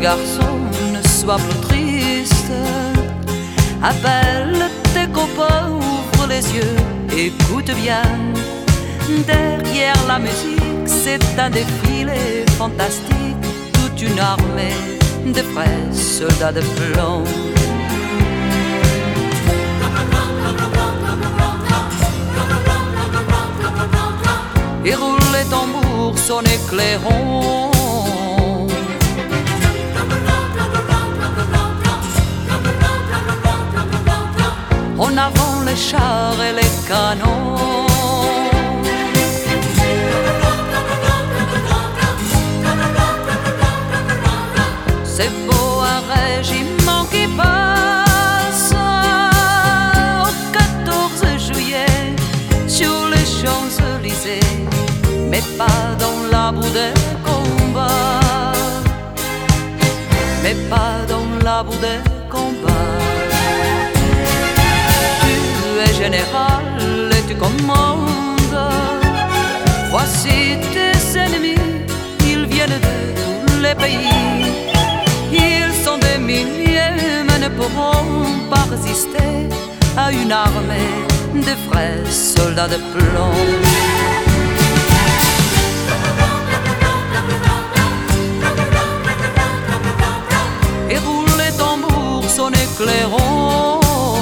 garçon, ne sois plus triste. Appelle tes copains, ouvre les yeux, écoute bien. Derrière la musique, c'est un défilé fantastique. Toute une armée de vrais soldats de plomb. Et roule les tambours, son éclairons. En avant les chars et les canons. C'est beau un régiment qui passe au 14 juillet sur les Champs-Élysées, mais pas dans la boue des combats, mais pas dans la boue des combats. Tu es général et tu commandes. Voici tes ennemis, ils viennent de tous les pays. Ils sont des milliers, mais ne pourront pas résister à une armée de vrais soldats de plomb. Et roule les tambours, son éclairons.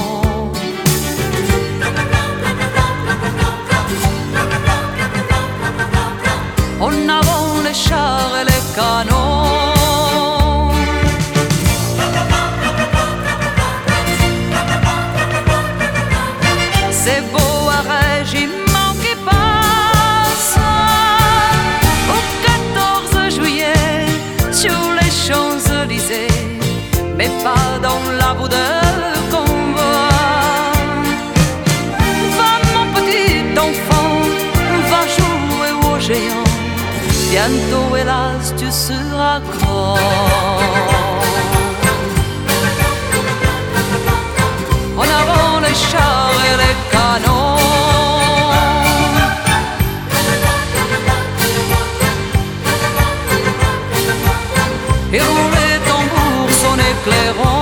En avant les chars et les canons. C'est beau un régiment qui passe au 14 juillet sur les Champs-Élysées, mais pas dans la boue de combat. Va mon petit enfant, va jouer aux géants. Bientôt hélas tu seras grand. En avant les chars et les canons. Et roule les tambours, son éclairons.